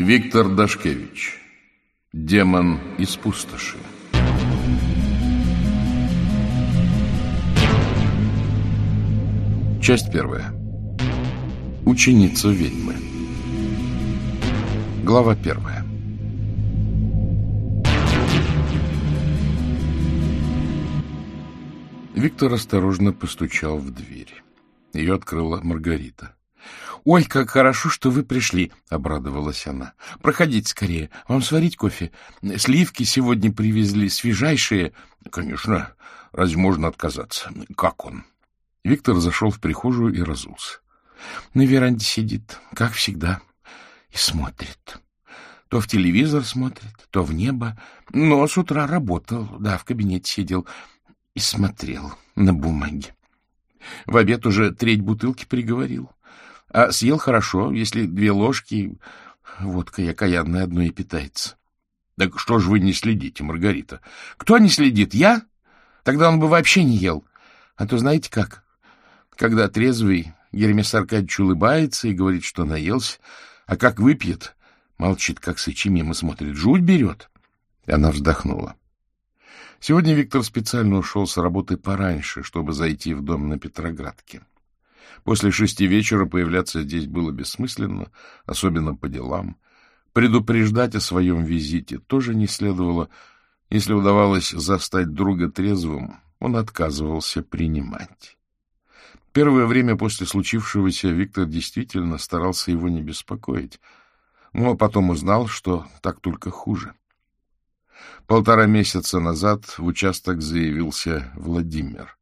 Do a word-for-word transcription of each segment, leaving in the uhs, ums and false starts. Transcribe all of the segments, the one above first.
Виктор Дашкевич. Демон из пустоши. Часть первая. Ученица ведьмы. Глава первая. Виктор осторожно постучал в дверь. Ее открыла Маргарита. — Ой, как хорошо, что вы пришли, — обрадовалась она. — Проходите скорее. Вам сварить кофе? Сливки сегодня привезли, свежайшие. — Конечно. Разве можно отказаться? Как он? Виктор зашел в прихожую и разулся. На веранде сидит, как всегда, и смотрит. То в телевизор смотрит, то в небо. Но с утра работал, да, в кабинете сидел и смотрел на бумаги. В обед уже треть бутылки приговорил. А съел хорошо, если две ложки, водка окаянная одной и питается. — Так что же вы не следите, Маргарита? — Кто не следит? Я? Тогда он бы вообще не ел. А то знаете как? Когда трезвый, Гермес Аркадьевич улыбается и говорит, что наелся, а как выпьет, молчит, как сычи, мимо смотрит. Жуть берет. Она вздохнула. Сегодня Виктор специально ушел с работы пораньше, чтобы зайти в дом на Петроградке. После шести вечера появляться здесь было бессмысленно, особенно по делам. Предупреждать о своем визите тоже не следовало. Если удавалось застать друга трезвым, он отказывался принимать. Первое время после случившегося Виктор действительно старался его не беспокоить, но потом узнал, что так только хуже. Полтора месяца назад в участок заявился Владимир.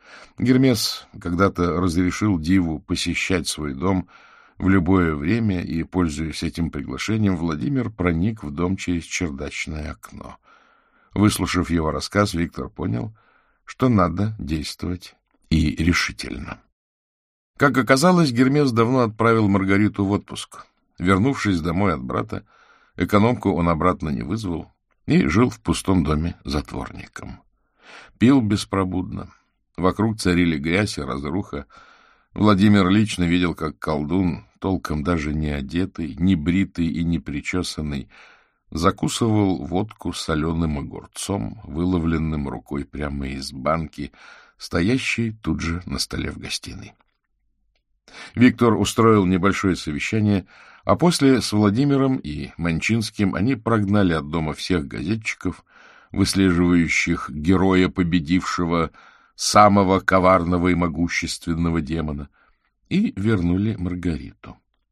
Гермес когда-то разрешил Диву посещать свой дом в любое время, и, пользуясь этим приглашением, Владимир проник в дом через чердачное окно. Выслушав его рассказ, Виктор понял, что надо действовать и решительно. Как оказалось, Гермес давно отправил Маргариту в отпуск. Вернувшись домой от брата, экономку он обратно не вызвал и жил в пустом доме затворником. Пил беспробудно. Вокруг царили грязь и разруха. Владимир лично видел, как колдун, толком даже не одетый, не бритый и не причесанный, закусывал водку соленым огурцом, выловленным рукой прямо из банки, стоящей тут же на столе в гостиной. Виктор устроил небольшое совещание, а после с Владимиром и Манчинским они прогнали от дома всех газетчиков, выслеживающих героя, победившего самого коварного и могущественного демона, и вернули Маргариту.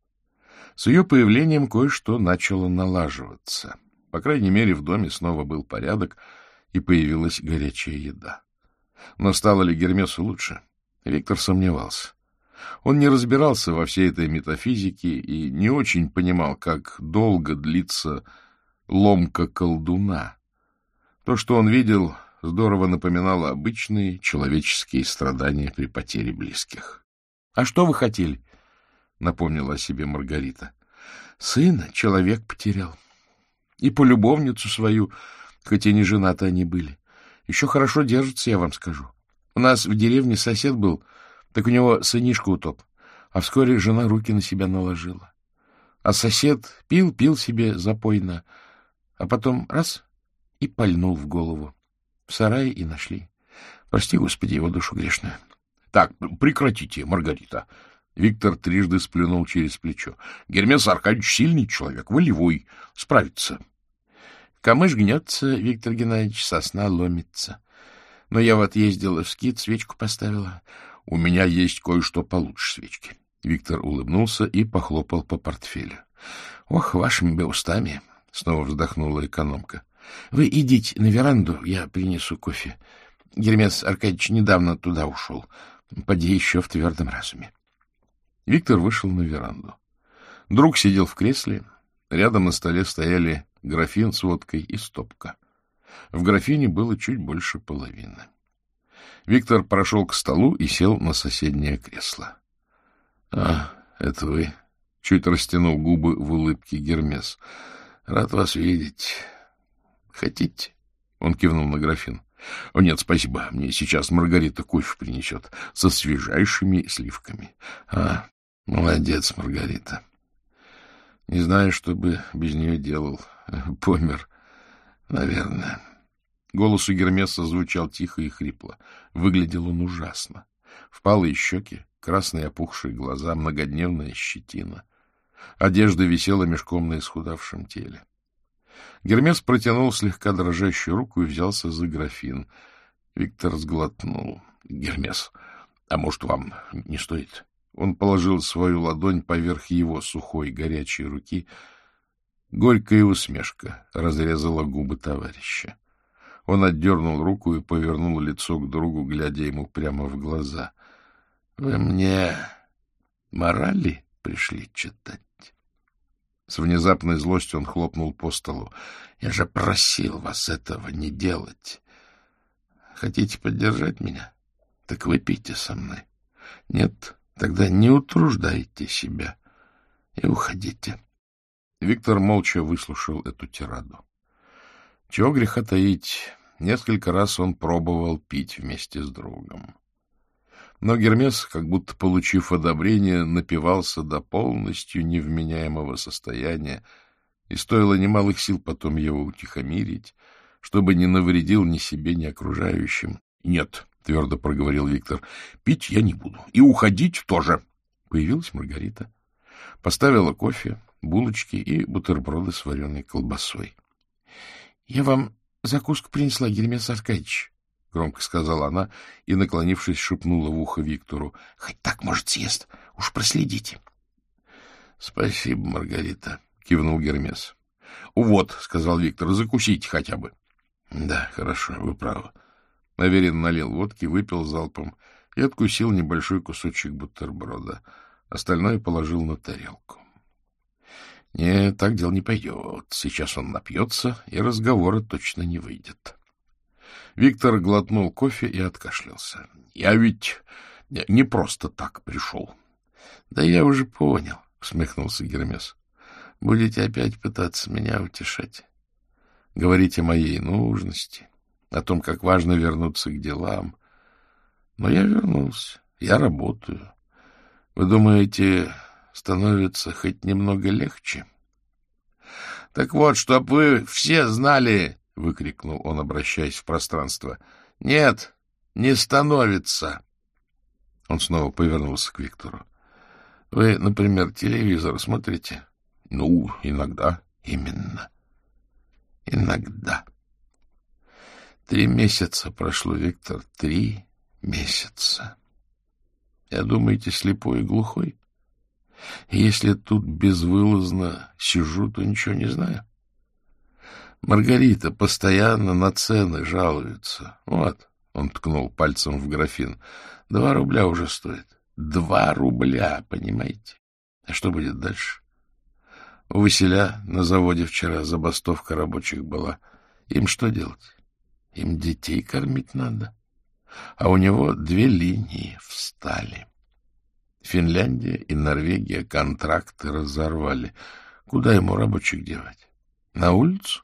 С ее появлением кое-что начало налаживаться. По крайней мере, в доме снова был порядок, и появилась горячая еда. Но стало ли Гермесу лучше? Виктор сомневался. Он не разбирался во всей этой метафизике и не очень понимал, как долго длится ломка колдуна. То, что он видел, здорово напоминало обычные человеческие страдания при потере близких. — А что вы хотели? — напомнила о себе Маргарита. — Сына человек потерял. И полюбовницу свою, хоть и не женаты они были. Еще хорошо держатся, я вам скажу. У нас в деревне сосед был, так у него сынишка утоп, а вскоре жена руки на себя наложила. А сосед пил-пил себе запойно, а потом раз — и пальнул в голову. В сарае и нашли. Прости, Господи, его душу грешную. — Так, прекратите, Маргарита. Виктор трижды сплюнул через плечо. — Гермес Аркадьевич сильный человек, волевой, справится. — Камыш гнется, Виктор Геннадьевич, сосна ломится. Но я вот ездила в скит, свечку поставила. — У меня есть кое-что получше свечки. Виктор улыбнулся и похлопал по портфелю. — Ох, вашими бы устами! — снова вздохнула экономка. — Вы идите на веранду, я принесу кофе. Гермес Аркадьевич недавно туда ушел. Поди еще в твердом разуме. Виктор вышел на веранду. Друг сидел в кресле. Рядом на столе стояли графин с водкой и стопка. В графине было чуть больше половины. Виктор прошел к столу и сел на соседнее кресло. — А, это вы? — чуть растянул губы в улыбке Гермес. — Рад вас видеть. — Хотите? — он кивнул на графин. — О, нет, спасибо. Мне сейчас Маргарита кофе принесет со свежайшими сливками. — А, молодец, Маргарита. Не знаю, что бы без нее делал. Помер, наверное. Голос у Гермеса звучал тихо и хрипло. Выглядел он ужасно. Впалые щеки, красные опухшие глаза, многодневная щетина. Одежда висела мешком на исхудавшем теле. Гермес протянул слегка дрожащую руку и взялся за графин. Виктор сглотнул. — Гермес, а может, вам не стоит? Он положил свою ладонь поверх его сухой горячей руки. Горькая усмешка разрезала губы товарища. Он отдернул руку и повернул лицо к другу, глядя ему прямо в глаза. — Вы мне морали пришли читать? С внезапной злостью он хлопнул по столу. — Я же просил вас этого не делать. Хотите поддержать меня? Так выпейте со мной. Нет, тогда не утруждайте себя и уходите. Виктор молча выслушал эту тираду. Чего греха таить, несколько раз он пробовал пить вместе с другом. Но Гермес, как будто получив одобрение, напивался до полностью невменяемого состояния, и стоило немалых сил потом его утихомирить, чтобы не навредил ни себе, ни окружающим. — Нет, — твердо проговорил Виктор, — пить я не буду. И уходить тоже. Появилась Маргарита. Поставила кофе, булочки и бутерброды с вареной колбасой. — Я вам закуску принесла, Гермес Аркадьевич, — громко сказала она и, наклонившись, шепнула в ухо Виктору. — Хоть так, может, съест. Уж проследите. — Спасибо, Маргарита, — кивнул Гермес. — Вот, — сказал Виктор, — закусите хотя бы. — Да, хорошо, вы правы. Аверин налил водки, выпил залпом и откусил небольшой кусочек бутерброда. Остальное положил на тарелку. — Нет, так дело не пойдет. Сейчас он напьется, и разговора точно не выйдет. Виктор глотнул кофе и откашлялся. — Я ведь не просто так пришел. — Да я уже понял, — усмехнулся Гермес. — Будете опять пытаться меня утешать. Говорить о моей нужности, о том, как важно вернуться к делам. Но я вернулся, я работаю. Вы думаете, становится хоть немного легче? — Так вот, чтоб вы все знали, — выкрикнул он, обращаясь в пространство, — нет, не становится. Он снова повернулся к Виктору. — Вы, например, телевизор смотрите? — Ну, иногда. — Именно. Иногда. Три месяца прошло, Виктор, три месяца. Я, думаете, слепой и глухой? Если тут безвылазно сижу, то ничего не знаю. Маргарита постоянно на цены жалуется. Вот, он ткнул пальцем в графин. Два рубля уже стоит. Два рубля, понимаете? А что будет дальше? У Василя на заводе вчера забастовка рабочих была. Им что делать? Им детей кормить надо. А у него две линии встали. Финляндия и Норвегия контракты разорвали. Куда ему рабочих девать? На улицу?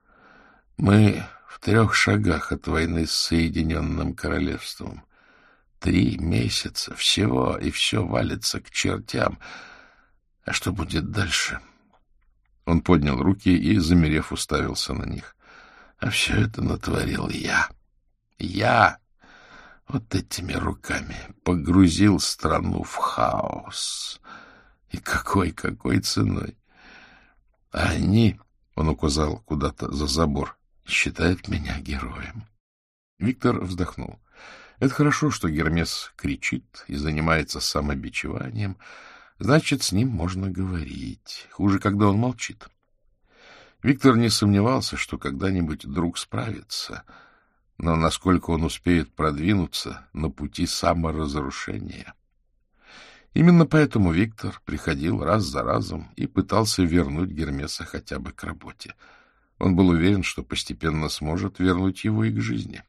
Мы в трех шагах от войны с Соединенным Королевством. Три месяца всего, и все валится к чертям. А что будет дальше? Он поднял руки и, замерев, уставился на них. А все это натворил я. Я вот этими руками погрузил страну в хаос. И какой-какой ценой. А они, он указал куда-то за забор, считают меня героем. Виктор вздохнул. Это хорошо, что Гермес кричит и занимается самобичеванием. Значит, с ним можно говорить. Хуже, когда он молчит. Виктор не сомневался, что когда-нибудь друг справится, но насколько он успеет продвинуться на пути саморазрушения. Именно поэтому Виктор приходил раз за разом и пытался вернуть Гермеса хотя бы к работе. Он был уверен, что постепенно сможет вернуть его и к жизни.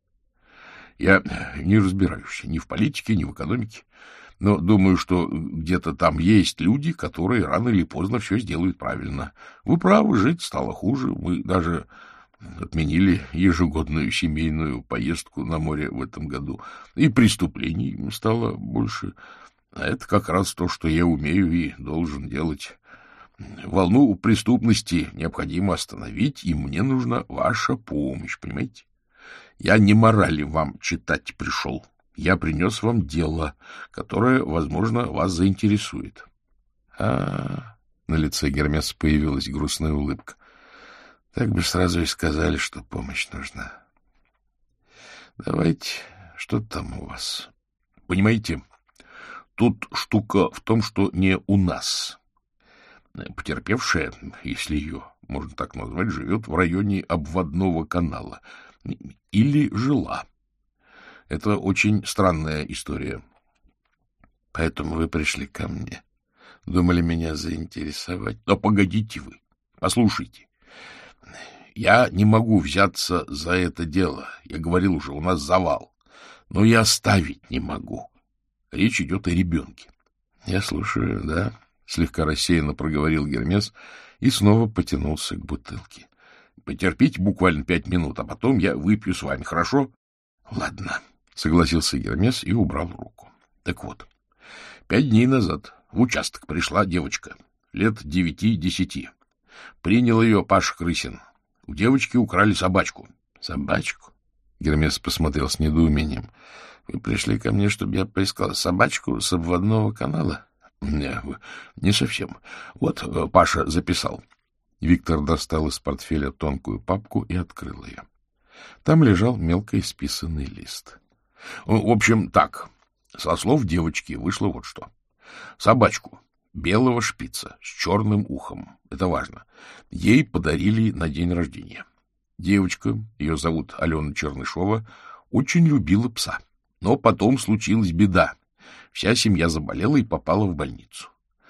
— Я не разбираюсь ни в политике, ни в экономике, но думаю, что где-то там есть люди, которые рано или поздно все сделают правильно. Вы правы, жить стало хуже. Мы даже отменили ежегодную семейную поездку на море в этом году. И преступлений стало больше. А это как раз то, что я умею и должен делать. волну преступности необходимо остановить, и мне нужна ваша помощь, понимаете? Я не морали вам читать пришел. Я принес вам дело, которое, возможно, вас заинтересует. А, на лице Гермеса появилась грустная улыбка. Так бы сразу и сказали, что помощь нужна. Давайте, что там у вас? Понимаете, тут штука в том, что не у нас. Потерпевшая, если ее можно так назвать, живет в районе обводного канала. Или жила. Это очень странная история. Поэтому вы пришли ко мне. Думали меня заинтересовать. Да погодите вы, послушайте. Я не могу взяться за это дело. Я говорил уже, у нас завал. Но я оставить не могу. Речь идет о ребенке. Я слушаю, да? Слегка рассеянно проговорил Гермес и снова потянулся к бутылке. Потерпите буквально пять минут, а потом я выпью с вами, хорошо? Ладно, согласился Гермес и убрал руку. Так вот, пять дней назад в участок пришла девочка, лет девяти-десяти. Принял ее Паша Крысин. У девочки украли собачку. Собачку? Гермес посмотрел с недоумением. Вы пришли ко мне, чтобы я поискал собачку с обводного канала? Не, не совсем. Вот Паша записал. Виктор достал из портфеля тонкую папку и открыл ее. Там лежал мелко исписанный лист. В общем, так, со слов девочки вышло вот что. Собачку белого шпица с черным ухом, это важно, ей подарили на день рождения. Девочка, ее зовут Алена Чернышова, очень любила пса. Но потом случилась беда. Вся семья заболела и попала в больницу.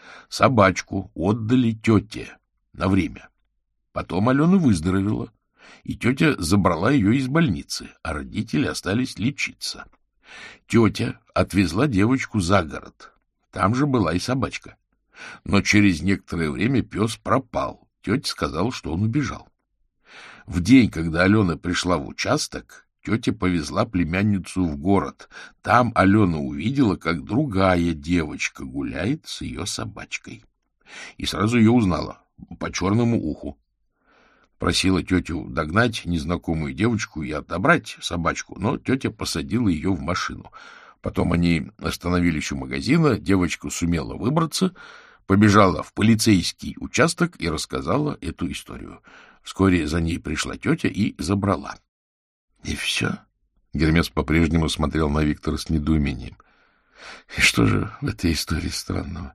Собачку отдали тете на время. Потом Алена выздоровела, и тетя забрала ее из больницы, а родители остались лечиться. Тетя отвезла девочку за город. Там же была и собачка. Но через некоторое время пес пропал. Тетя сказала, что он убежал. В день, когда Алена пришла в участок, тетя повезла племянницу в город. Там Алена увидела, как другая девочка гуляет с ее собачкой. И сразу ее узнала по черному уху. Просила тетю догнать незнакомую девочку и отобрать собачку, но тетя посадила ее в машину. Потом они остановились у магазина, девочка сумела выбраться, побежала в полицейский участок и рассказала эту историю. Вскоре за ней пришла тетя и забрала. — И все? — Гермес по-прежнему смотрел на Виктора с недоумением. — И что же в этой истории странного?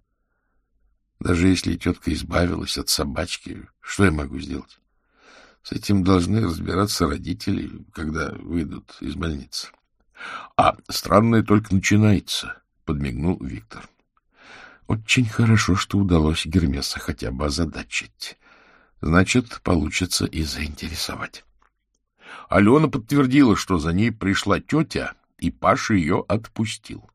Даже если тетка избавилась от собачки, что я могу сделать? С этим должны разбираться родители, когда выйдут из больницы. — А странное только начинается, — подмигнул Виктор. Очень хорошо, что удалось Гермеса хотя бы озадачить. Значит, получится и заинтересовать. Алена подтвердила, что за ней пришла тетя, и Паша ее отпустил.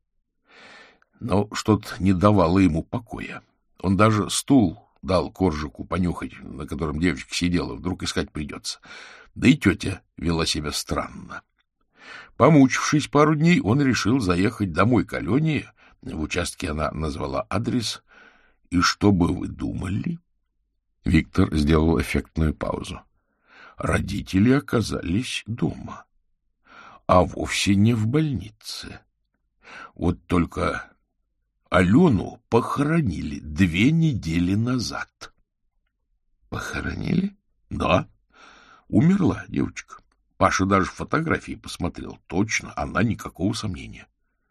Но что-то не давало ему покоя. Он даже стул дал Коржику понюхать, на котором девочка сидела, вдруг искать придется. Да и тетя вела себя странно. Помучившись пару дней, он решил заехать домой к Алене. В участке она назвала адрес. И что бы вы думали? Виктор сделал эффектную паузу. Родители оказались дома, а вовсе не в больнице. Вот только Алену похоронили две недели назад. Похоронили? Да. Умерла девочка. Паша даже фотографии посмотрел. Точно, она никакого сомнения.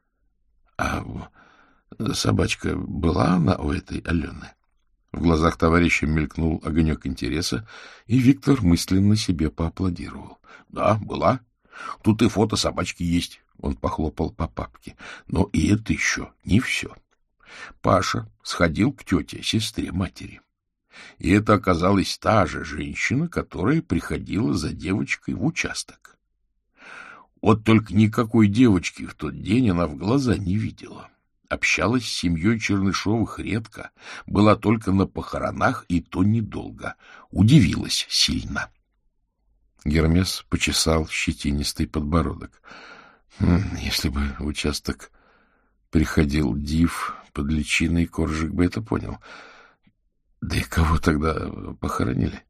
А собачка была она у этой Алены? В глазах товарища мелькнул огонек интереса, и Виктор мысленно себе поаплодировал. — Да, была. Тут и фото собачки есть. Он похлопал по папке. Но и это еще не все. Паша сходил к тете, сестре матери. И это оказалась та же женщина, которая приходила за девочкой в участок. Вот только никакой девочки в тот день она в глаза не видела. Общалась с семьей Чернышовых редко, была только на похоронах, и то недолго. Удивилась сильно. Гермес почесал щетинистый подбородок. Хм, если бы в участок приходил див под личиной, Коржик бы это понял. Да и кого тогда похоронили?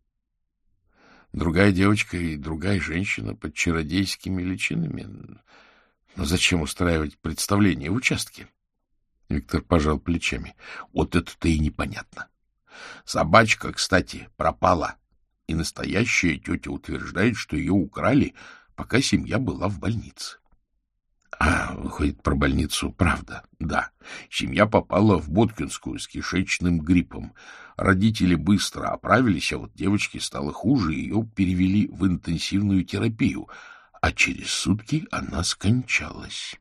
Другая девочка и другая женщина под чародейскими личинами. Но зачем устраивать представление в участке? Виктор пожал плечами. Вот это-то и непонятно. Собачка, кстати, пропала. И настоящая тетя утверждает, что ее украли, пока семья была в больнице. А, выходит, про больницу правда. Да, семья попала в Боткинскую с кишечным гриппом. Родители быстро оправились, а вот девочке стало хуже, ее перевели в интенсивную терапию, а через сутки она скончалась.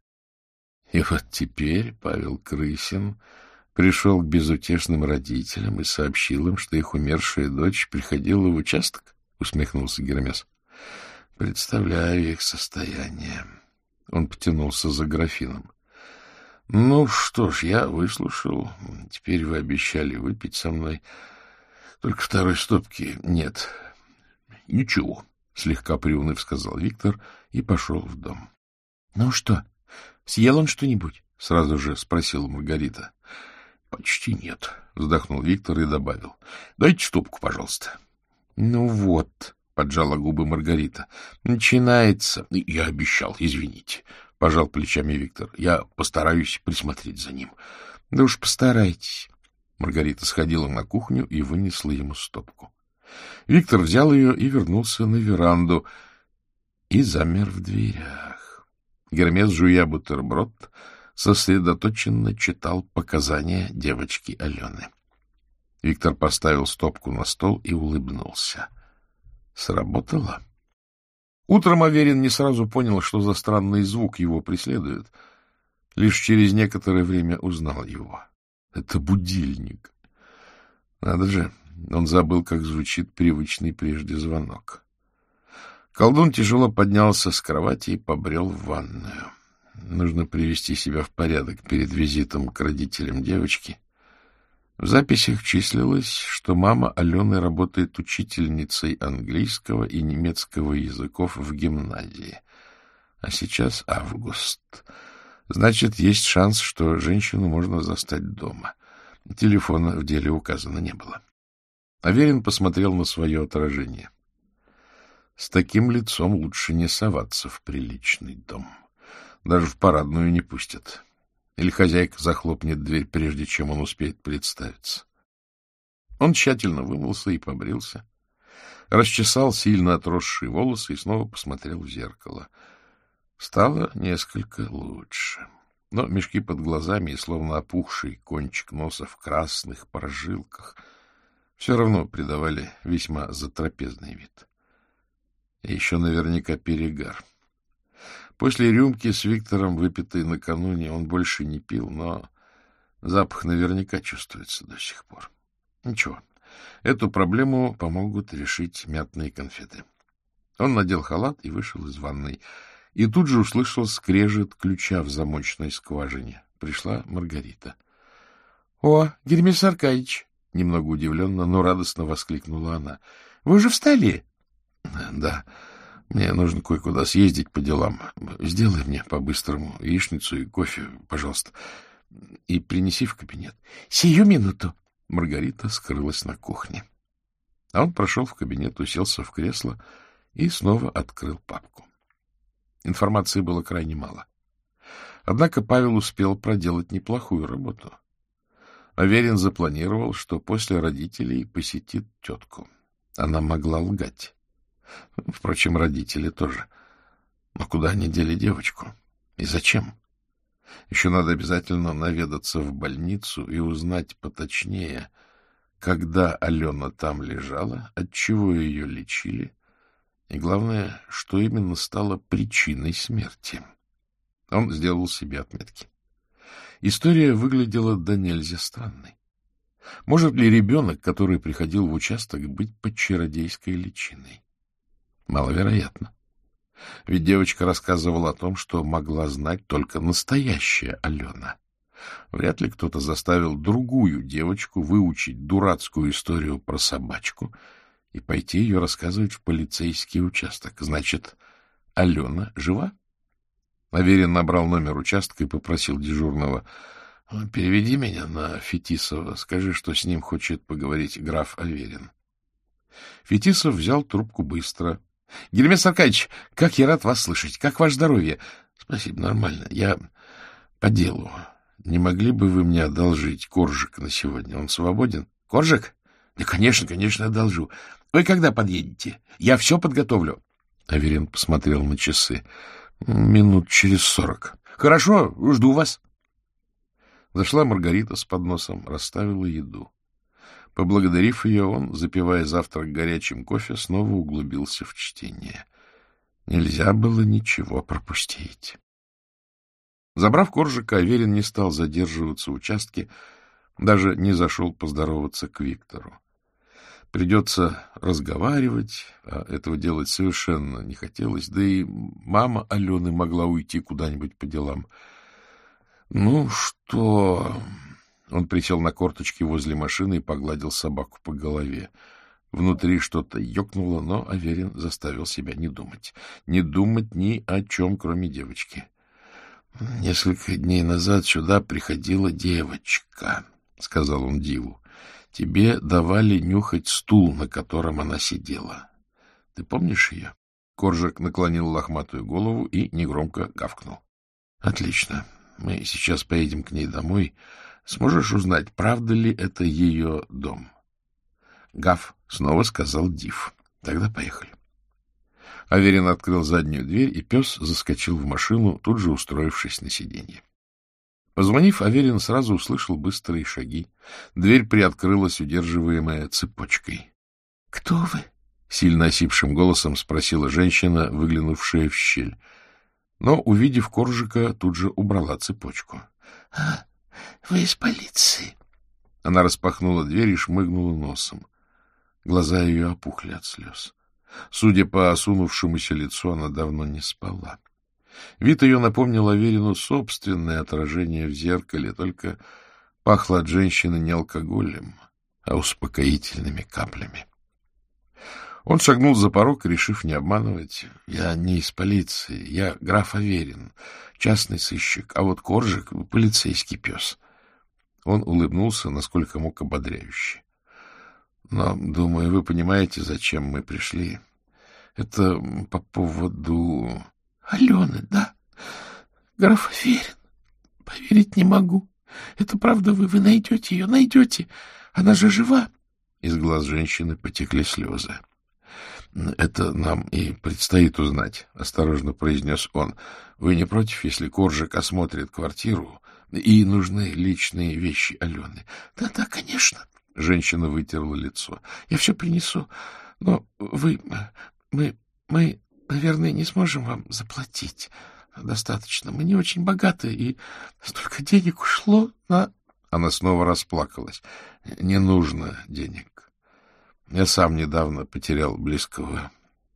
И вот теперь Павел Крысин пришел к безутешным родителям и сообщил им, что их умершая дочь приходила в участок, — усмехнулся Гермес. — Представляю их состояние. Он потянулся за графином. — Ну что ж, я выслушал. Теперь вы обещали выпить со мной. Только второй стопки нет. — Ничего, — слегка приуныв сказал Виктор и пошел в дом. — Ну что, съел он что-нибудь? — сразу же спросила Маргарита. — Почти нет, — вздохнул Виктор и добавил. — Дайте стопку, пожалуйста. — Ну вот, — поджала губы Маргарита. — Начинается. — Я обещал, извините, — пожал плечами Виктор. — Я постараюсь присмотреть за ним. — Да уж постарайтесь. Маргарита сходила на кухню и вынесла ему стопку. Виктор взял ее и вернулся на веранду и замер в дверях. Гермес, жуя бутерброд, сосредоточенно читал показания девочки Алены. Виктор поставил стопку на стол и улыбнулся. Сработало. Утром Аверин не сразу понял, что за странный звук его преследует. Лишь через некоторое время узнал его. Это будильник. Надо же, он забыл, как звучит привычный прежде звонок. Колдун тяжело поднялся с кровати и побрел в ванную. Нужно привести себя в порядок перед визитом к родителям девочки. В записях числилось, что мама Алены работает учительницей английского и немецкого языков в гимназии. А сейчас август. Значит, есть шанс, что женщину можно застать дома. Телефона в деле указано не было. Аверин посмотрел на свое отражение. С таким лицом лучше не соваться в приличный дом. Даже в парадную не пустят. Или хозяйка захлопнет дверь, прежде чем он успеет представиться. Он тщательно вымылся и побрился, расчесал сильно отросшие волосы и снова посмотрел в зеркало. Стало несколько лучше. Но мешки под глазами и словно опухший кончик носа в красных прожилках все равно придавали весьма затрапезный вид. И еще наверняка перегар. После рюмки с Виктором, выпитой накануне, он больше не пил, но запах наверняка чувствуется до сих пор. Ничего, эту проблему помогут решить мятные конфеты. Он надел халат и вышел из ванной. И тут же услышал скрежет ключа в замочной скважине. Пришла Маргарита. — О, Гермес Аркадьевич! — немного удивленно, но радостно воскликнула она. — Вы уже встали? — Да. Мне нужно кое-куда съездить по делам. Сделай мне по-быстрому яичницу и кофе, пожалуйста. И принеси в кабинет. — Сию минуту. Маргарита скрылась на кухне. А он прошел в кабинет, уселся в кресло и снова открыл папку. Информации было крайне мало. Однако Павел успел проделать неплохую работу. Аверин запланировал, что после родителей посетит тетку. Она могла лгать. Впрочем, родители тоже. Но куда они дели девочку? И зачем? Еще надо обязательно наведаться в больницу и узнать поточнее, когда Алена там лежала, отчего ее лечили, и, главное, что именно стало причиной смерти. Он сделал себе отметки. История выглядела до нельзя странной. Может ли ребенок, который приходил в участок, быть под чародейской личиной? Маловероятно. Ведь девочка рассказывала о том, что могла знать только настоящая Алена. Вряд ли кто-то заставил другую девочку выучить дурацкую историю про собачку и пойти ее рассказывать в полицейский участок. Значит, Алена жива? Аверин набрал номер участка и попросил дежурного. — Переведи меня на Фетисова. Скажи, что с ним хочет поговорить граф Аверин. Фетисов взял трубку быстро. — Гермес Аркадьевич, как я рад вас слышать. Как ваше здоровье? — Спасибо, нормально. Я по делу. Не могли бы вы мне одолжить Коржик на сегодня? Он свободен? — Коржик? Да, конечно, конечно, одолжу. Вы когда подъедете? Я все подготовлю. Аверин посмотрел на часы. — Минут через сорок. — Хорошо, жду вас. Зашла Маргарита с подносом, расставила еду. Поблагодарив ее, он, запивая завтрак горячим кофе, снова углубился в чтение. Нельзя было ничего пропустить. Забрав Коржика, Аверин не стал задерживаться в участке, даже не зашел поздороваться к Виктору. Придется разговаривать, а этого делать совершенно не хотелось, да и мама Алены могла уйти куда-нибудь по делам. Ну что... Он присел на корточки возле машины и погладил собаку по голове. Внутри что-то ёкнуло, но Аверин заставил себя не думать. Не думать ни о чем, кроме девочки. — Несколько дней назад сюда приходила девочка, — сказал он Диву. — Тебе давали нюхать стул, на котором она сидела. Ты помнишь ее? Коржик наклонил лохматую голову и негромко гавкнул. — Отлично. Мы сейчас поедем к ней домой. Сможешь узнать, правда ли это ее дом? Гав снова сказал Див. Тогда поехали. Аверин открыл заднюю дверь, и пес заскочил в машину, тут же устроившись на сиденье. Позвонив, Аверин сразу услышал быстрые шаги. Дверь приоткрылась, удерживаемая цепочкой. — Кто вы? — сильно осипшим голосом спросила женщина, выглянувшая в щель. Но, увидев Коржика, тут же убрала цепочку. — А, вы из полиции? Она распахнула дверь и шмыгнула носом. Глаза ее опухли от слез. Судя по осунувшемуся лицу, она давно не спала. Вид ее напомнил Аверину собственное отражение в зеркале, только пахло от женщины не алкоголем, а успокоительными каплями. Он шагнул за порог, решив не обманывать. — Я не из полиции, я граф Аверин, частный сыщик, а вот Коржик — полицейский пес. Он улыбнулся, насколько мог ободряюще. — Но, думаю, вы понимаете, зачем мы пришли. Это по поводу... — Алены, да? Граф Аверин. Поверить не могу. Это правда вы? Вы найдете ее, найдете. Она же жива. Из глаз женщины потекли слезы. — Это нам и предстоит узнать, — осторожно произнес он. — Вы не против, если Коржик осмотрит квартиру, и нужны личные вещи Алены? Да, — Да-да, конечно. Женщина вытерла лицо. — Я все принесу, но вы... Мы... Мы, наверное, не сможем вам заплатить достаточно. Мы не очень богаты, и столько денег ушло на... Она снова расплакалась. — Не нужно денег. Я сам недавно потерял близкого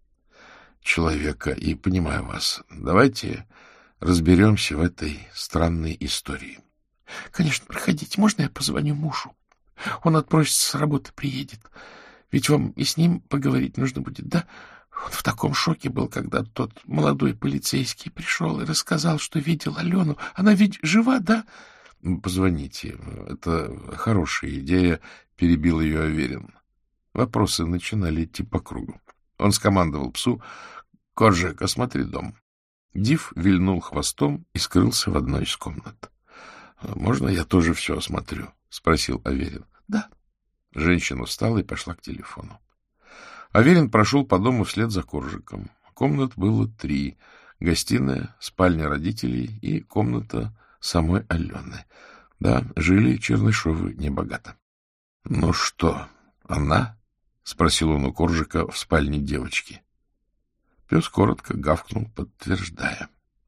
человека и понимаю вас. Давайте разберемся в этой странной истории. — Конечно, проходите. Можно я позвоню мужу? Он отпросится с работы, приедет. Ведь вам и с ним поговорить нужно будет, да? Он в таком шоке был, когда тот молодой полицейский пришел и рассказал, что видел Алену. Она ведь жива, да? — Позвоните. Это хорошая идея, — перебил ее Аверин. Вопросы начинали идти по кругу. Он скомандовал псу: — Коржик, осмотри дом. Див вильнул хвостом и скрылся в одной из комнат. — Можно я тоже все осмотрю? — спросил Аверин. — Да. Женщина встала и пошла к телефону. Аверин прошел по дому вслед за Коржиком. Комнат было три. Гостиная, спальня родителей и комната самой Алены. Да, жили Чернышовы небогато. — Ну что, она? — спросил он у Коржика в спальне девочки. Пес коротко гавкнул, подтверждая.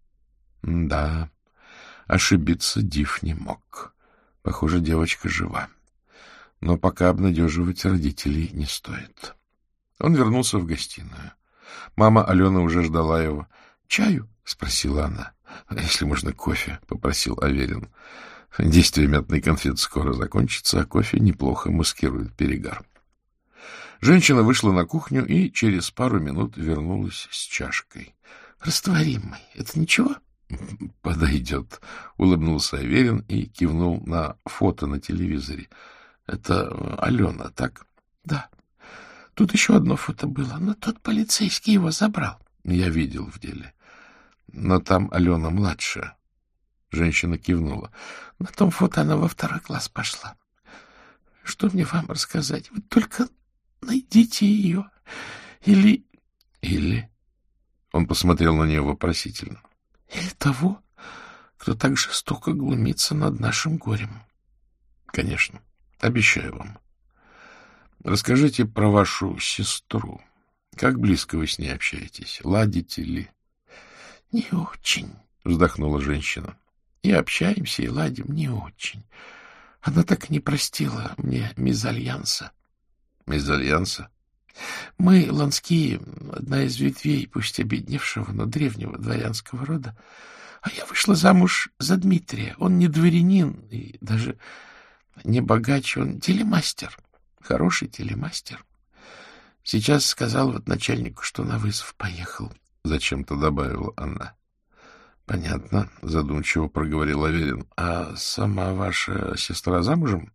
Да, ошибиться Див не мог. Похоже, девочка жива. Но пока обнадеживать родителей не стоит. Он вернулся в гостиную. Мама Алена уже ждала его. — Чаю? — спросила она. — Если можно, кофе, — попросил Аверин. Действие мятной конфеты скоро закончится, а кофе неплохо маскирует перегар. Женщина вышла на кухню и через пару минут вернулась с чашкой. — Растворимый. Это ничего? — Подойдет, — улыбнулся Аверин и кивнул на фото на телевизоре. — Это Алена, так? — Да. Тут еще одно фото было, но тот полицейский его забрал. — Я видел в деле. Но там Алена младшая. Женщина кивнула. — На том фото она во второй класс пошла. Что мне вам рассказать? Вы только найдите ее. Или... — Или... Он посмотрел на нее вопросительно. — Или того, кто так жестоко глумится над нашим горем. — Конечно. Обещаю вам. Расскажите про вашу сестру. Как близко вы с ней общаетесь? Ладите ли? — Не очень, — вздохнула женщина. — И общаемся, и ладим не очень. Она так и не простила мне мезальянса. — Мезальянса? — Мы, ланские, одна из ветвей, пусть обедневшего, но древнего дворянского рода. А я вышла замуж за Дмитрия. Он не дворянин и даже не богач, он телемастер. Хороший телемастер. Сейчас сказал вот начальнику, что на вызов поехал. Зачем-то добавила она. — Понятно, — задумчиво проговорил Аверин. — А сама ваша сестра замужем?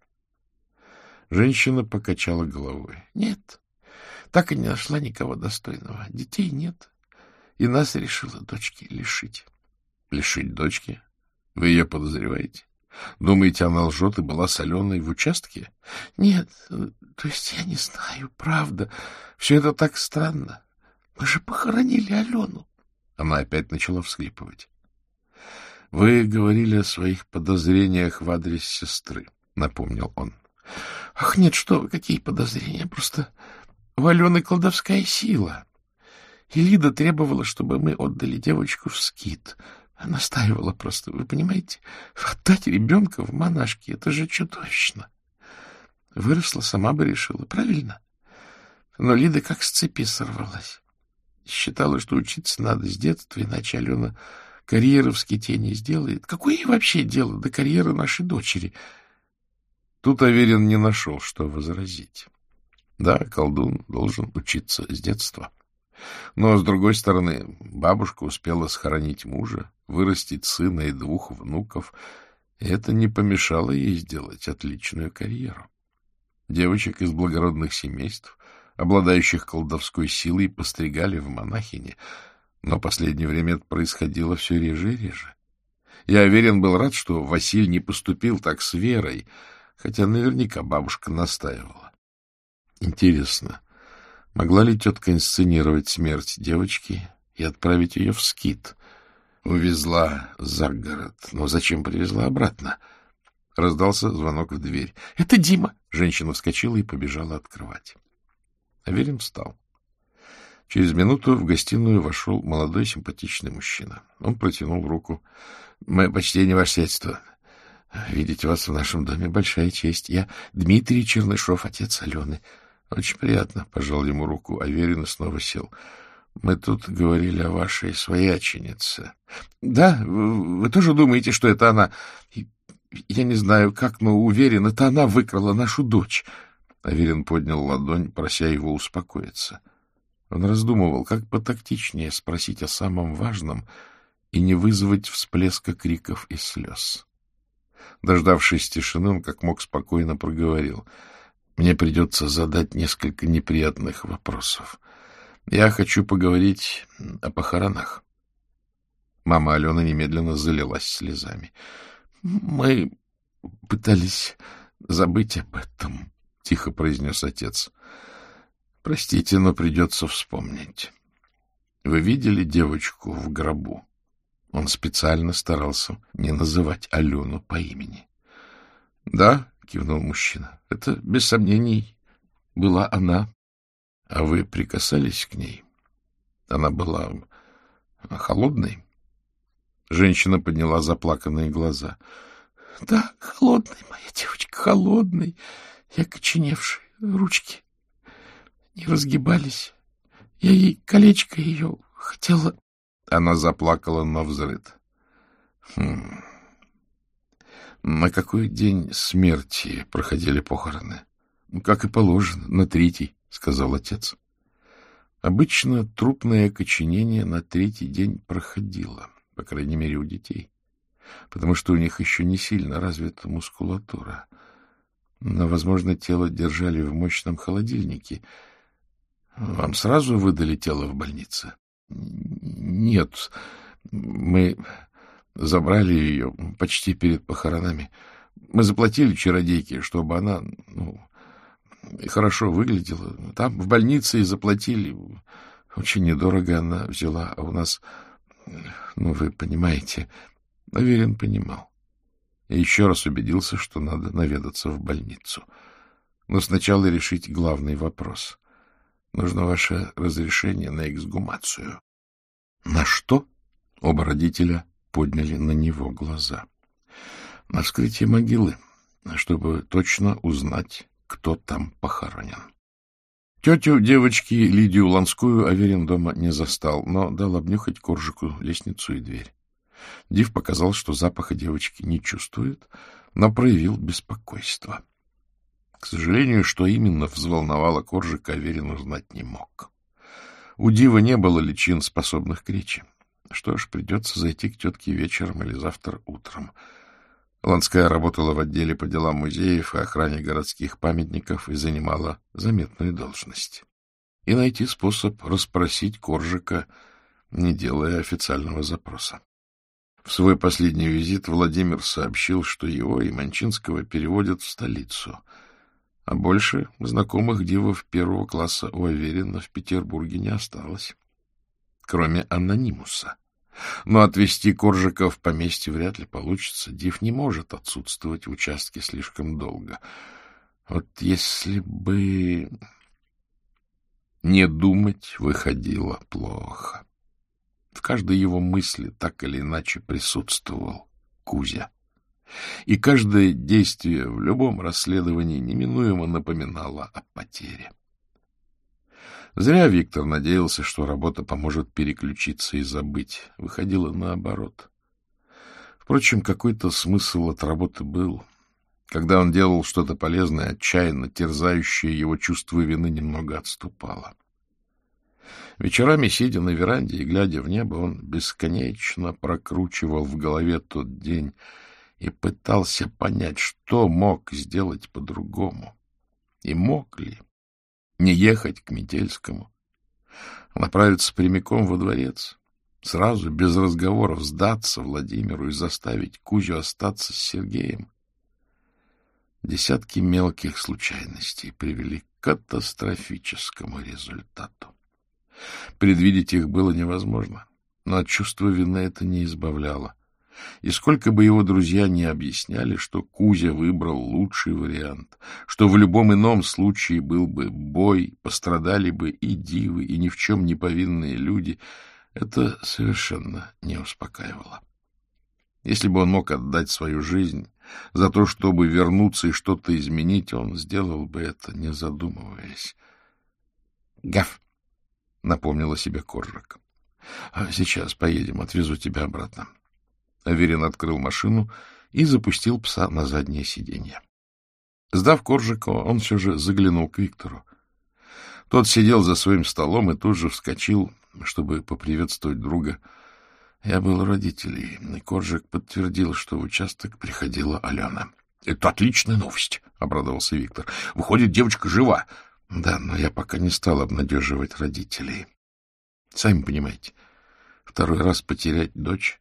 Женщина покачала головой. — Нет, так и не нашла никого достойного. Детей нет. И нас решила дочки лишить. — Лишить дочки? Вы ее подозреваете? Думаете, она лжет и была соленой в участке? — Нет, то есть я не знаю, правда. Все это так странно. Мы же похоронили Алену. Она опять начала всхлипывать. — Вы говорили о своих подозрениях в адрес сестры, — напомнил он. — Ах, нет, что вы, какие подозрения? Просто у Алены колдовская сила. И Лида требовала, чтобы мы отдали девочку в скит. Настаивала просто, вы понимаете? Отдать ребенка в монашки — это же чудовищно. Выросла, сама бы решила, правильно? Но Лида как с цепи сорвалась. Считала, что учиться надо с детства, иначе Алена карьеры в ските не сделает. Какое ей вообще дело до карьеры нашей дочери? Тут Аверин не нашел, что возразить. Да, колдун должен учиться с детства. Но, с другой стороны, бабушка успела схоронить мужа, вырастить сына и двух внуков, и это не помешало ей сделать отличную карьеру. Девочек из благородных семейств, обладающих колдовской силой, постригали в монахини, но в последнее время это происходило все реже и реже. Я уверен, был рад, что Василь не поступил так с Верой, хотя наверняка бабушка настаивала. Интересно, могла ли тетка инсценировать смерть девочки и отправить ее в скит? Увезла за город, но зачем привезла обратно? Раздался звонок в дверь. — Это Дима! Женщина вскочила и побежала открывать. Аверин встал. Через минуту в гостиную вошел молодой симпатичный мужчина. Он протянул руку. — Мое почтение, ваше сиятельство. Видеть вас в нашем доме — большая честь. Я Дмитрий Чернышов, отец Алены. Очень приятно, — пожал ему руку. Аверин снова сел. — Мы тут говорили о вашей свояченице. — Да, вы, вы тоже думаете, что это она? Я не знаю, как, но уверен, это она выкрала нашу дочь. Аверин поднял ладонь, прося его успокоиться. Он раздумывал, как потактичнее спросить о самом важном и не вызвать всплеска криков и слез. Дождавшись тишины, он как мог спокойно проговорил. — Мне придется задать несколько неприятных вопросов. Я хочу поговорить о похоронах. Мама Алены немедленно залилась слезами. — Мы пытались забыть об этом, — тихо произнес отец. — Простите, но придется вспомнить. Вы видели девочку в гробу? Он специально старался не называть Алену по имени. — Да, — кивнул мужчина, — это, без сомнений, была она. — А вы прикасались к ней? Она была холодной? Женщина подняла заплаканные глаза. — Да, холодной, моя девочка, холодной и окоченевшей. Ручки не разгибались. Я ей колечко ее хотела... Она заплакала навзрыд. Хм. На какой день смерти проходили похороны? — Как и положено, на третий, — сказал отец. Обычно трупное окоченение на третий день проходило. по крайней мере, у детей, потому что у них еще не сильно развита мускулатура. Но, возможно, тело держали в мощном холодильнике. Вам сразу выдали тело в больнице? Нет, мы забрали ее почти перед похоронами. Мы заплатили чародейке, чтобы она, ну, хорошо выглядела. Там в больнице и заплатили. Очень недорого она взяла, а у нас, ну, вы понимаете. Аверин понимал. И еще раз убедился, что надо наведаться в больницу. Но сначала решить главный вопрос. Нужно ваше разрешение на эксгумацию. — На что? — оба родителя подняли на него глаза. — На вскрытие могилы, чтобы точно узнать, кто там похоронен. Тетю девочки Лидию Ланскую Аверин дома не застал, но дал обнюхать Коржику лестницу и дверь. Див показал, что запаха девочки не чувствует, но проявил беспокойство. К сожалению, что именно взволновало Коржика, Аверин узнать не мог. У Дива не было личин, способных к речи. Что ж, придется зайти к тетке вечером или завтра утром. Ланская работала в отделе по делам музеев и охране городских памятников и занимала заметную должность. И найти способ расспросить Коржика, не делая официального запроса. В свой последний визит Владимир сообщил, что его и Манчинского переводят в столицу, а больше знакомых дивов первого класса у Аверина в Петербурге не осталось, кроме анонимуса. Но отвезти Коржика в поместье вряд ли получится. Див не может отсутствовать в участке слишком долго. Вот если бы не думать выходило плохо. В каждой его мысли так или иначе присутствовал Кузя. И каждое действие в любом расследовании неминуемо напоминало о потере. Зря Виктор надеялся, что работа поможет переключиться и забыть. Выходило наоборот. Впрочем, какой-то смысл от работы был. Когда он делал что-то полезное, отчаянно терзающее его чувство вины немного отступало. Вечерами, сидя на веранде и глядя в небо, он бесконечно прокручивал в голове тот день и пытался понять, что мог сделать по-другому. И мог ли не ехать к Метельскому, а направиться прямиком во дворец, сразу, без разговоров, сдаться Владимиру и заставить Кузю остаться с Сергеем. Десятки мелких случайностей привели к катастрофическому результату. Предвидеть их было невозможно, но от чувства вины это не избавляло. И сколько бы его друзья ни объясняли, что Кузя выбрал лучший вариант, что в любом ином случае был бы бой, пострадали бы и дивы, и ни в чем не повинные люди, это совершенно не успокаивало. Если бы он мог отдать свою жизнь за то, чтобы вернуться и что-то изменить, он сделал бы это, не задумываясь. — Гав! — напомнила себе Коржик. — Сейчас поедем, отвезу тебя обратно. Аверин открыл машину и запустил пса на заднее сиденье. Сдав Коржика, он все же заглянул к Виктору. Тот сидел за своим столом и тут же вскочил, чтобы поприветствовать друга. Я был у родителей, и Коржик подтвердил, что в участок приходила Алена. — Это отличная новость, — обрадовался Виктор. — Выходит, девочка жива. — Да, но я пока не стал обнадеживать родителей. Сами понимаете, второй раз потерять дочь...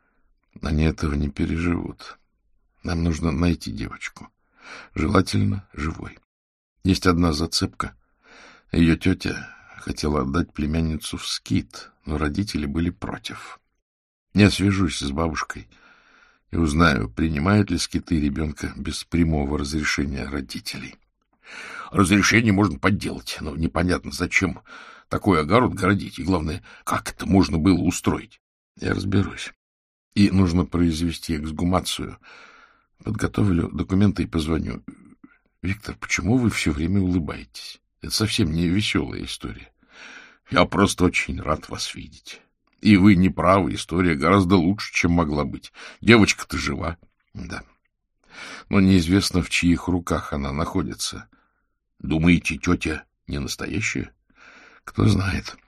Они этого не переживут. Нам нужно найти девочку. Желательно живой. Есть одна зацепка. Ее тетя хотела отдать племянницу в скит, но родители были против. Я свяжусь с бабушкой и узнаю, принимают ли скиты ребенка без прямого разрешения родителей. Разрешение можно подделать, но непонятно, зачем такой огород городить, и, главное, как это можно было устроить. Я разберусь. И нужно произвести эксгумацию. Подготовлю документы и позвоню. Виктор, почему вы все время улыбаетесь? Это совсем не веселая история. Я просто очень рад вас видеть. И вы не правы, история гораздо лучше, чем могла быть. Девочка-то жива. Да. Но неизвестно, в чьих руках она находится. Думаете, тетя не настоящая? Кто знает.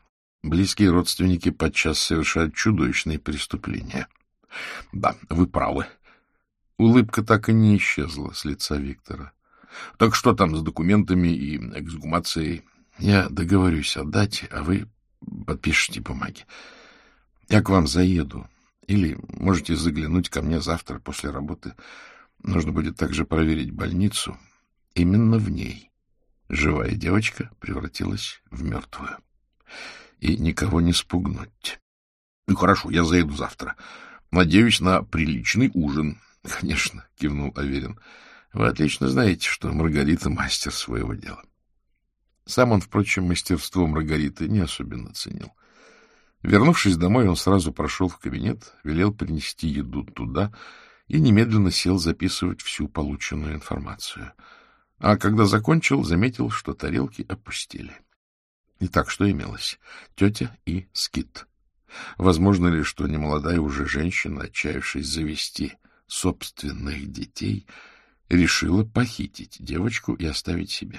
Близкие родственники подчас совершают чудовищные преступления. Да, вы правы. Улыбка так и не исчезла с лица Виктора. Так что там с документами и эксгумацией? Я договорюсь отдать, а вы подпишите бумаги. Я к вам заеду. Или можете заглянуть ко мне завтра после работы. Нужно будет также проверить больницу. Именно в ней живая девочка превратилась в мертвую. И никого не спугнуть. Ну, хорошо, я заеду завтра. Надеюсь на приличный ужин. Конечно, кивнул Аверин. Вы отлично знаете, что Маргарита мастер своего дела. Сам он, впрочем, мастерство Маргариты не особенно ценил. Вернувшись домой, он сразу прошел в кабинет, велел принести еду туда и немедленно сел записывать всю полученную информацию. А когда закончил, заметил, что тарелки опустели. Итак, что имелось? Тетя и скит. Возможно ли, что немолодая уже женщина, отчаявшись завести собственных детей, решила похитить девочку и оставить себе?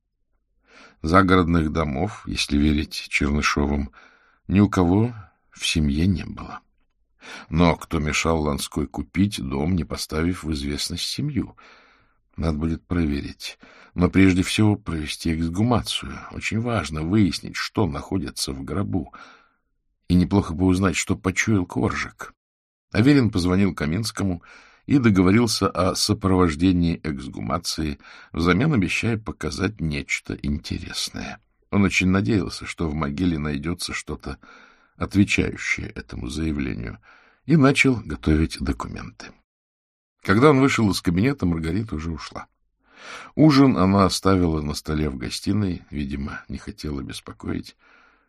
Загородных домов, если верить Чернышовым, ни у кого в семье не было. Но кто мешал Ланской купить дом, не поставив в известность семью? Надо будет проверить. Но прежде всего провести эксгумацию. Очень важно выяснить, что находится в гробу. И неплохо бы узнать, что почуял Коржик. Аверин позвонил Каминскому и договорился о сопровождении эксгумации, взамен обещая показать нечто интересное. Он очень надеялся, что в могиле найдется что-то, отвечающее этому заявлению, и начал готовить документы. Когда он вышел из кабинета, Маргарита уже ушла. Ужин она оставила на столе в гостиной, видимо, не хотела беспокоить.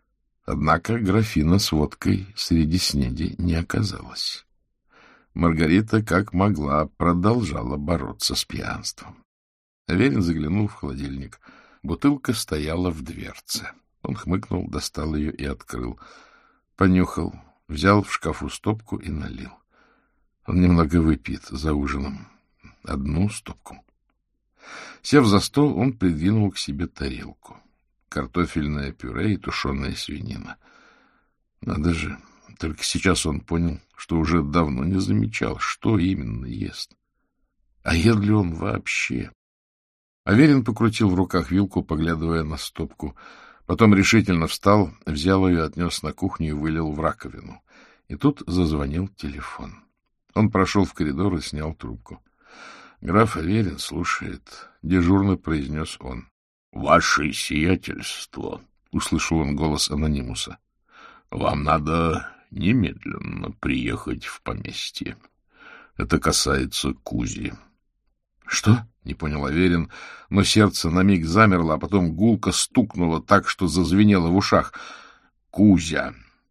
Однако графина с водкой среди снеди не оказалась. Маргарита, как могла, продолжала бороться с пьянством. Аверин заглянул в холодильник. Бутылка стояла в дверце. Он хмыкнул, достал ее и открыл. Понюхал, взял в шкафу стопку и налил. Он немного выпьет за ужином. Одну стопку. Сев за стол, он придвинул к себе тарелку. Картофельное пюре и тушеная свинина. Надо же, только сейчас он понял, что уже давно не замечал, что именно ест. А ест ли он вообще? Аверин покрутил в руках вилку, поглядывая на стопку. Потом решительно встал, взял ее, отнес на кухню и вылил в раковину. И тут зазвонил телефон. Он прошел в коридор и снял трубку. — Граф Аверин слушает, — дежурно произнес он. — Ваше сиятельство, — услышал он голос анонимуса, — вам надо немедленно приехать в поместье. Это касается Кузи. — Что? — не понял Аверин, но сердце на миг замерло, а потом гулко стукнуло так, что зазвенело в ушах. — Кузя.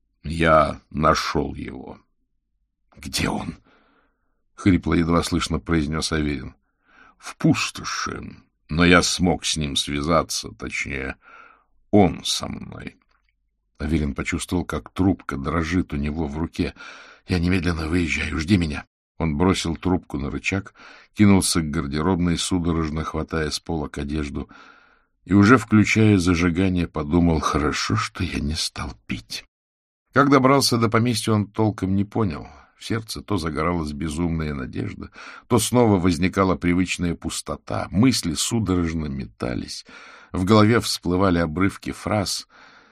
Я нашел его. — Где он? — хрипло едва слышно произнес Аверин. — В пустоши. Но я смог с ним связаться, точнее, он со мной. Аверин почувствовал, как трубка дрожит у него в руке. — Я немедленно выезжаю, жди меня. Он бросил трубку на рычаг, кинулся к гардеробной, судорожно хватая с полок одежду, и уже включая зажигание, подумал: хорошо, что я не стал пить. Как добрался до поместья, он толком не понял. В сердце то загоралась безумная надежда, то снова возникала привычная пустота, мысли судорожно метались, в голове всплывали обрывки фраз.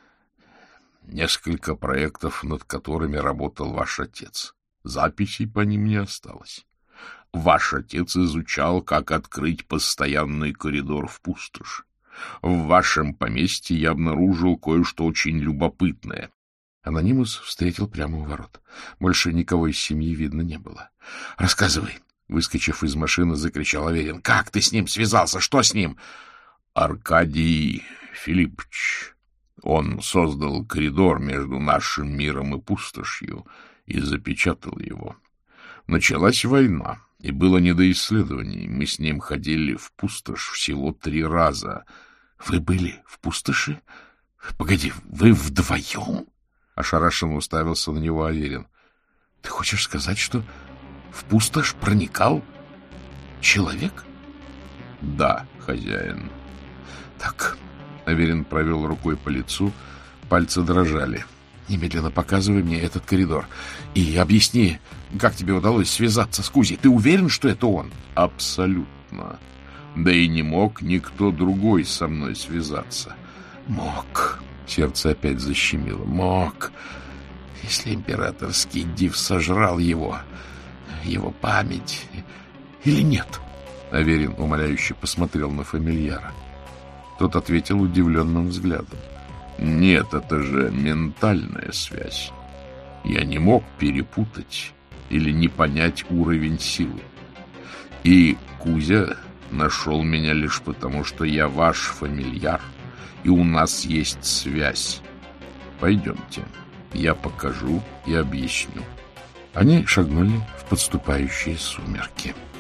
Несколько проектов, над которыми работал ваш отец. Записей по ним не осталось. Ваш отец изучал, как открыть постоянный коридор в пустошь. В вашем поместье я обнаружил кое-что очень любопытное. Анонимус встретил прямо у ворот. Больше никого из семьи видно не было. — Рассказывай! — выскочив из машины, закричал Аверин. — Как ты с ним связался? Что с ним? — Аркадий Филиппович. Он создал коридор между нашим миром и пустошью и запечатал его. Началась война, и было не до исследований. Мы с ним ходили в пустошь всего три раза. — Вы были в пустоши? Погоди, вы вдвоем? — ошарашенно уставился на него Аверин. — Ты хочешь сказать, что в пустошь проникал человек? — Да, хозяин. — Так... Аверин провел рукой по лицу, Пальцы дрожали. Немедленно показывай мне этот коридор и объясни, как тебе удалось связаться с Кузей. Ты уверен, что это он? Абсолютно. Да и не мог никто другой со мной связаться. Мог. Сердце опять защемило. Мог. Если императорский див сожрал его, его память или нет? Аверин умоляюще посмотрел на фамильяра. Тот ответил удивленным взглядом. Нет, это же ментальная связь. Я не мог перепутать или не понять уровень силы. И Кузя нашел меня лишь потому, что я ваш фамильяр, и у нас есть связь. Пойдемте, я покажу и объясню. Они шагнули в подступающие сумерки.